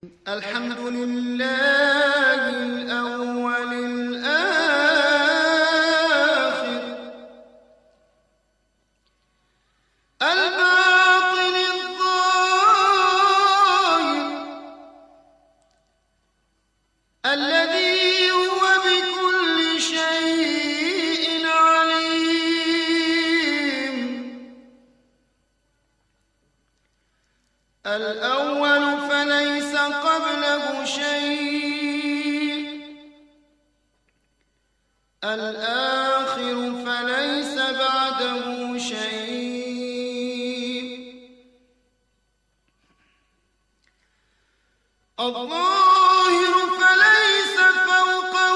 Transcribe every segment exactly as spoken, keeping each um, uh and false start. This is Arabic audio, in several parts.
الحمد لله الأول الآخر الباطن الظاهر الذي هو بكل شيء عليم. الأول فليس قبله شيء، الآخر فليس بعده شيء، الظاهر فليس فوقه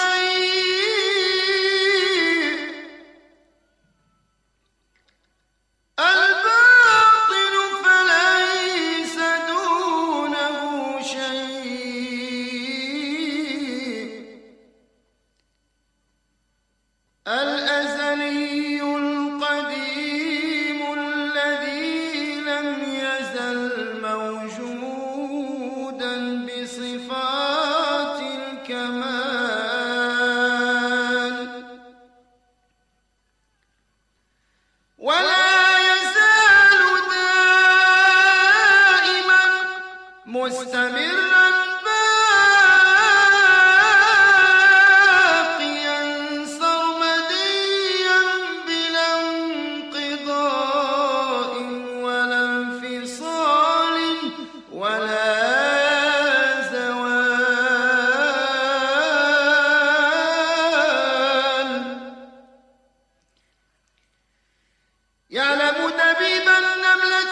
شيء، الباطن فليس دونه شيء، الأزلي القديم الذي لم يزل موجودا بصفات الكمال، ولا يزال دائما مستمرا باقيا سرمديا بلا انقضاء ولا انفصال ولا زوال. يعلم دبيب النملة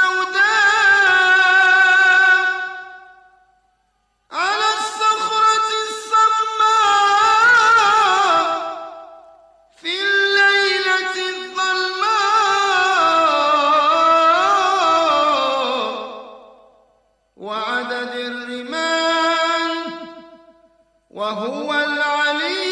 السوداء على الصخرة الصماء في الليلة الظلماء، وعدد الرمال وهو العليم